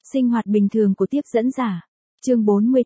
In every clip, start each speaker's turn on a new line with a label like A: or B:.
A: Sinh hoạt bình thường của tiếp dẫn giả. Chương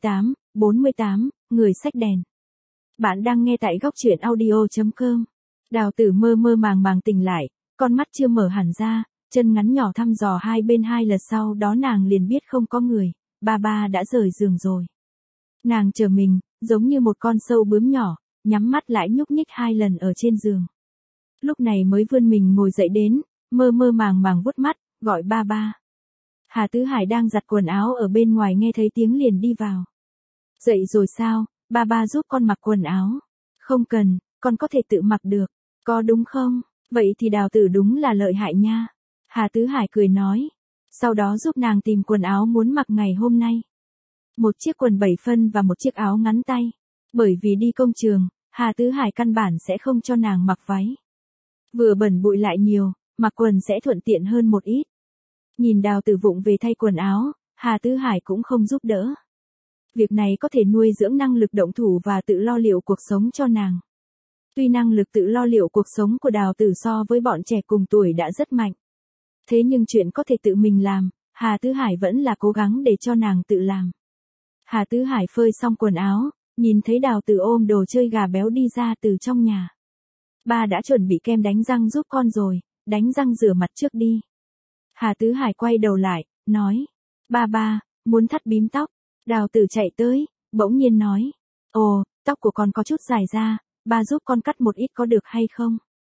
A: 48, người xách đèn. Bạn đang nghe tại góc truyện audio.com. Đào Tử mơ mơ màng màng tỉnh lại, con mắt chưa mở hẳn ra, chân ngắn nhỏ thăm dò hai bên hai lượt, sau đó nàng liền biết không có người, ba đã rời giường rồi. Nàng chờ mình, giống như một con sâu bướm nhỏ, nhắm mắt lại nhúc nhích hai lần ở trên giường. Lúc này mới vươn mình ngồi dậy đến, mơ mơ màng màng vuốt mắt, gọi ba. Hà Tứ Hải đang giặt quần áo ở bên ngoài nghe thấy tiếng liền đi vào. Dậy rồi sao, ba giúp con mặc quần áo. Không cần, con có thể tự mặc được. Có đúng không? Vậy thì Đào Tử đúng là lợi hại nha. Hà Tứ Hải cười nói. Sau đó giúp nàng tìm quần áo muốn mặc ngày hôm nay. Một chiếc quần 7 phân và một chiếc áo ngắn tay. Bởi vì đi công trường, Hà Tứ Hải căn bản sẽ không cho nàng mặc váy. Vừa bẩn bụi lại nhiều, mặc quần sẽ thuận tiện hơn một ít. Nhìn Đào Tử vụng về thay quần áo, Hà Tứ Hải cũng không giúp đỡ. Việc này có thể nuôi dưỡng năng lực động thủ và tự lo liệu cuộc sống cho nàng. Tuy năng lực tự lo liệu cuộc sống của Đào Tử so với bọn trẻ cùng tuổi đã rất mạnh. Thế nhưng chuyện có thể tự mình làm, Hà Tứ Hải vẫn là cố gắng để cho nàng tự làm. Hà Tứ Hải phơi xong quần áo, nhìn thấy Đào Tử ôm đồ chơi gà béo đi ra từ trong nhà. Ba đã chuẩn bị kem đánh răng giúp con rồi, đánh răng rửa mặt trước đi. Hà Tứ Hải quay đầu lại, nói. Ba, muốn thắt bím tóc. Đào Tử chạy tới, bỗng nhiên nói. Ồ, tóc của con có chút dài ra, ba giúp con cắt một ít có được hay không?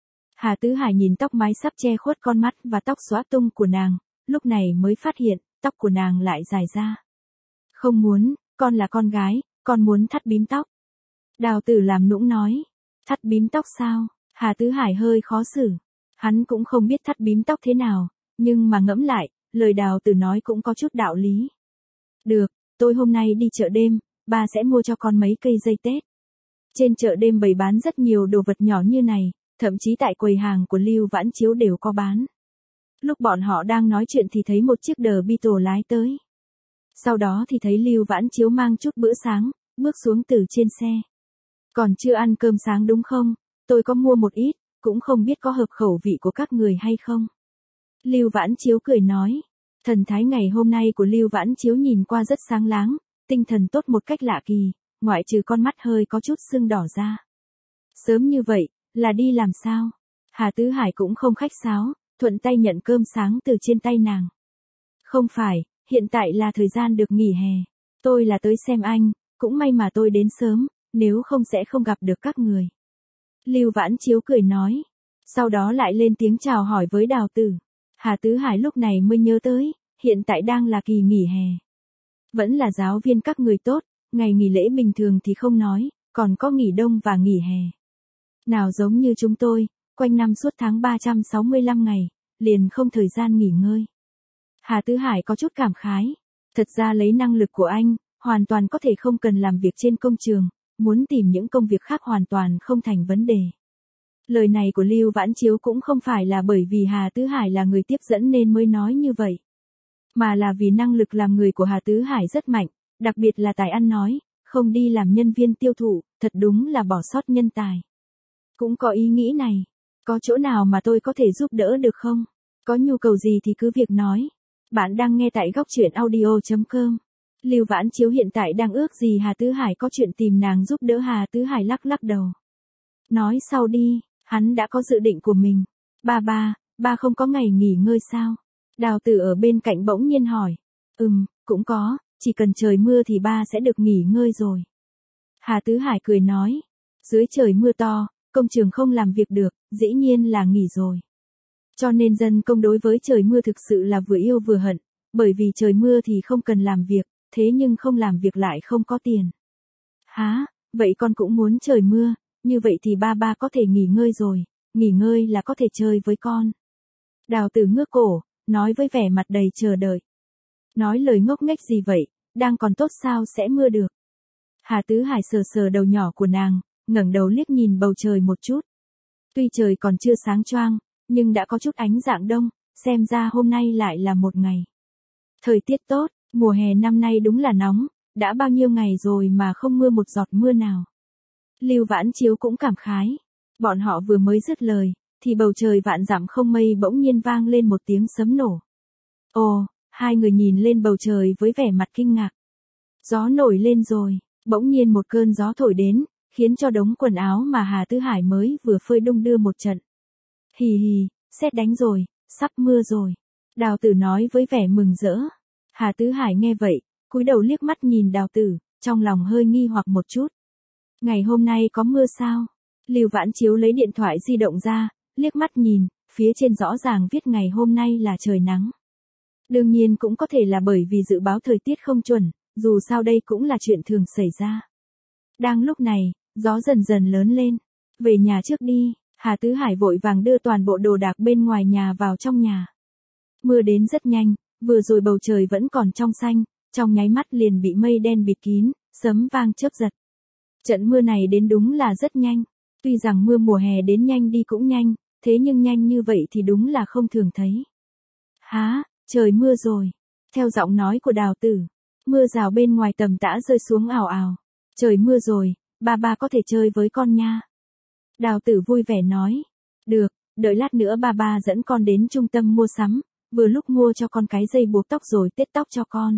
A: Hà Tứ Hải nhìn tóc mái sắp che khuất con mắt và tóc xõa tung của nàng, lúc này mới phát hiện, tóc của nàng lại dài ra. Không muốn, con là con gái, con muốn thắt bím tóc. Đào Tử làm nũng nói. Thắt bím tóc sao? Hà Tứ Hải hơi khó xử. Hắn cũng không biết thắt bím tóc thế nào, nhưng mà ngẫm lại, lời Đào Tử nói cũng có chút đạo lý. Được, tôi hôm nay đi chợ đêm, ba sẽ mua cho con mấy cây dây Tết. Trên chợ đêm bày bán rất nhiều đồ vật nhỏ như này, thậm chí tại quầy hàng của Lưu Vãn Chiếu đều có bán. Lúc bọn họ đang nói chuyện thì thấy một chiếc The Beetle lái tới. Sau đó thì thấy Lưu Vãn Chiếu mang chút bữa sáng, bước xuống từ trên xe. Còn chưa ăn cơm sáng đúng không? Tôi có mua một ít, cũng không biết có hợp khẩu vị của các người hay không. Lưu Vãn Chiếu cười nói. Thần thái ngày hôm nay của Lưu Vãn Chiếu nhìn qua rất sáng láng, tinh thần tốt một cách lạ kỳ, ngoại trừ con mắt hơi có chút sưng đỏ ra. Sớm như vậy, là đi làm sao? Hà Tứ Hải cũng không khách sáo, thuận tay nhận cơm sáng từ trên tay nàng. Không phải, hiện tại là thời gian được nghỉ hè. Tôi là tới xem anh, cũng may mà tôi đến sớm, nếu không sẽ không gặp được các người. Lưu Vãn Chiếu cười nói. Sau đó lại lên tiếng chào hỏi với Đào Tử. Hà Tứ Hải lúc này mới nhớ tới, hiện tại đang là kỳ nghỉ hè. Vẫn là giáo viên các người tốt, ngày nghỉ lễ bình thường thì không nói, còn có nghỉ đông và nghỉ hè. Nào giống như chúng tôi, quanh năm suốt tháng 365 ngày, liền không thời gian nghỉ ngơi. Hà Tứ Hải có chút cảm khái. Thật ra lấy năng lực của anh, hoàn toàn có thể không cần làm việc trên công trường, muốn tìm những công việc khác hoàn toàn không thành vấn đề. Lời này của Lưu Vãn Chiếu cũng không phải là bởi vì Hà Tứ Hải là người tiếp dẫn nên mới nói như vậy. Mà là vì năng lực làm người của Hà Tứ Hải rất mạnh, đặc biệt là tài ăn nói, không đi làm nhân viên tiêu thụ, thật đúng là bỏ sót nhân tài. Cũng có ý nghĩ này, có chỗ nào mà tôi có thể giúp đỡ được không? Có nhu cầu gì thì cứ việc nói. Bạn đang nghe tại góc truyện audio.com. Lưu Vãn Chiếu hiện tại đang ước gì Hà Tứ Hải có chuyện tìm nàng giúp đỡ. Hà Tứ Hải lắc đầu. Nói sau đi, hắn đã có dự định của mình. Ba không có ngày nghỉ ngơi sao? Đào Tử ở bên cạnh bỗng nhiên hỏi. Cũng có, chỉ cần trời mưa thì ba sẽ được nghỉ ngơi rồi. Hà Tứ Hải cười nói. Dưới trời mưa to, công trường không làm việc được, dĩ nhiên là nghỉ rồi. Cho nên dân công đối với trời mưa thực sự là vừa yêu vừa hận, bởi vì trời mưa thì không cần làm việc, thế nhưng không làm việc lại không có tiền. Hả, vậy con cũng muốn trời mưa, như vậy thì ba có thể nghỉ ngơi rồi, nghỉ ngơi là có thể chơi với con. Đào Tử ngước cổ, nói với vẻ mặt đầy chờ đợi. Nói lời ngốc nghếch gì vậy, đang còn tốt sao sẽ mưa được. Hà Tứ Hải sờ đầu nhỏ của nàng, ngẩng đầu liếc nhìn bầu trời một chút. Tuy trời còn chưa sáng choang, nhưng đã có chút ánh rạng đông, xem ra hôm nay lại là một ngày. Thời tiết tốt, mùa hè năm nay đúng là nóng, đã bao nhiêu ngày rồi mà không mưa một giọt mưa nào. Lưu Vãn Chiếu cũng cảm khái. Bọn họ vừa mới dứt lời, thì bầu trời vạn dặm không mây bỗng nhiên vang lên một tiếng sấm nổ. Ồ, Hai người nhìn lên bầu trời với vẻ mặt kinh ngạc. Gió nổi lên rồi, bỗng nhiên một cơn gió thổi đến, khiến cho đống quần áo mà Hà Tứ Hải mới vừa phơi đung đưa một trận. Hì hì, sét đánh rồi, sắp mưa rồi. Đào Tử nói với vẻ mừng rỡ. Hà Tứ Hải nghe vậy, cúi đầu liếc mắt nhìn Đào Tử, trong lòng hơi nghi hoặc một chút. Ngày hôm nay có mưa sao? Lưu Vãn Chiếu lấy điện thoại di động ra, liếc mắt nhìn, phía trên rõ ràng viết ngày hôm nay là trời nắng. Đương nhiên cũng có thể là bởi vì dự báo thời tiết không chuẩn, dù sao đây cũng là chuyện thường xảy ra. Đang lúc này, gió dần dần lớn lên. Về nhà trước đi, Hà Tứ Hải vội vàng đưa toàn bộ đồ đạc bên ngoài nhà vào trong nhà. Mưa đến rất nhanh, vừa rồi bầu trời vẫn còn trong xanh, trong nháy mắt liền bị mây đen bịt kín, sấm vang chớp giật. Trận mưa này đến đúng là rất nhanh. Tuy rằng mưa mùa hè đến nhanh đi cũng nhanh, thế nhưng nhanh như vậy thì đúng là không thường thấy. Há, trời mưa rồi. Theo giọng nói của Đào Tử, mưa rào bên ngoài tầm tã rơi xuống ào ào. Trời mưa rồi, ba có thể chơi với con nha. Đào Tử vui vẻ nói. Được, đợi lát nữa ba dẫn con đến trung tâm mua sắm, vừa lúc mua cho con cái dây buộc tóc rồi tết tóc cho con.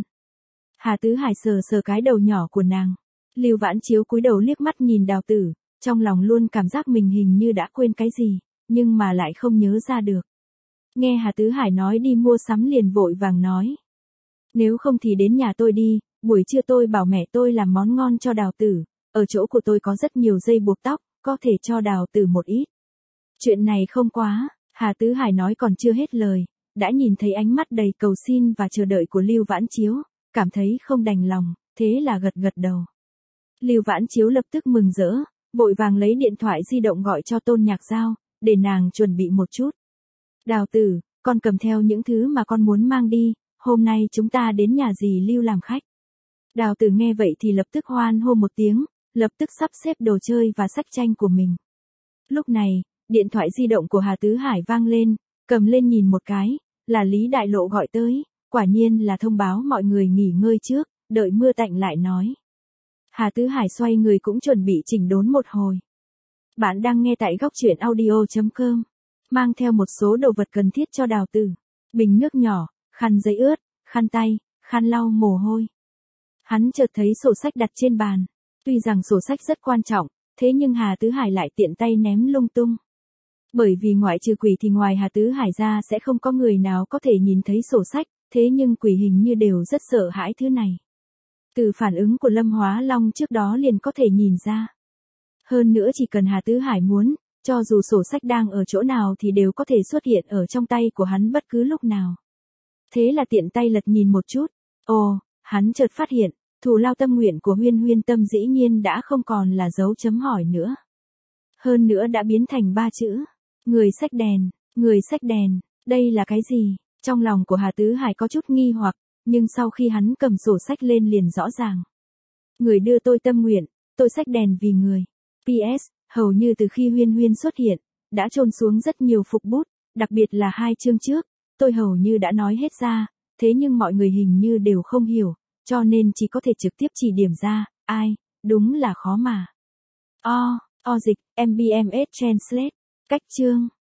A: Hà Tứ Hải sờ sờ cái đầu nhỏ của nàng. Lưu Vãn Chiếu cúi đầu liếc mắt nhìn Đào Tử, trong lòng luôn cảm giác mình hình như đã quên cái gì, nhưng mà lại không nhớ ra được. Nghe Hà Tứ Hải nói đi mua sắm liền vội vàng nói. Nếu không thì đến nhà tôi đi, buổi trưa tôi bảo mẹ tôi làm món ngon cho Đào Tử, ở chỗ của tôi có rất nhiều dây buộc tóc, có thể cho Đào Tử một ít. Chuyện này không quá, Hà Tứ Hải nói còn chưa hết lời, đã nhìn thấy ánh mắt đầy cầu xin và chờ đợi của Lưu Vãn Chiếu, cảm thấy không đành lòng, thế là gật gật đầu. Lưu Vãn Chiếu lập tức mừng rỡ, vội vàng lấy điện thoại di động gọi cho Tôn Nhạc Giao, để nàng chuẩn bị một chút. Đào Tử, con cầm theo những thứ mà con muốn mang đi, hôm nay chúng ta đến nhà dì Lưu làm khách. Đào Tử nghe vậy thì lập tức hoan hô một tiếng, lập tức sắp xếp đồ chơi và sách tranh của mình. Lúc này, điện thoại di động của Hà Tứ Hải vang lên, cầm lên nhìn một cái, là Lý Đại Lộ gọi tới, quả nhiên là thông báo mọi người nghỉ ngơi trước, đợi mưa tạnh lại nói. Hà Tứ Hải xoay người cũng chuẩn bị chỉnh đốn một hồi. Bạn đang nghe tại góc truyện audio.com, mang theo một số đồ vật cần thiết cho Đào Tử, bình nước nhỏ, khăn giấy ướt, khăn tay, khăn lau mồ hôi. Hắn chợt thấy sổ sách đặt trên bàn, tuy rằng sổ sách rất quan trọng, thế nhưng Hà Tứ Hải lại tiện tay ném lung tung. Bởi vì ngoại trừ quỷ thì ngoài Hà Tứ Hải ra sẽ không có người nào có thể nhìn thấy sổ sách, thế nhưng quỷ hình như đều rất sợ hãi thứ này. Từ phản ứng của Lâm Hóa Long trước đó liền có thể nhìn ra. Hơn nữa chỉ cần Hà Tứ Hải muốn, cho dù sổ sách đang ở chỗ nào thì đều có thể xuất hiện ở trong tay của hắn bất cứ lúc nào. Thế là tiện tay lật nhìn một chút. Ồ, hắn chợt phát hiện, thù lao tâm nguyện của Huyên Huyên Tâm dĩ nhiên đã không còn là dấu chấm hỏi nữa. Hơn nữa đã biến thành 3 chữ. Người xách đèn, đây là cái gì? Trong lòng của Hà Tứ Hải có chút nghi hoặc, nhưng sau khi hắn cầm sổ sách lên liền rõ ràng. Người đưa tôi tâm nguyện, tôi xách đèn vì người. PS, hầu như từ khi Huyên Huyên xuất hiện, đã chôn xuống rất nhiều phục bút, đặc biệt là 2 chương trước, tôi hầu như đã nói hết ra, thế nhưng mọi người hình như đều không hiểu, cho nên chỉ có thể trực tiếp chỉ điểm ra, ai, đúng là khó mà. Dịch, MBMS Translate, cách chương.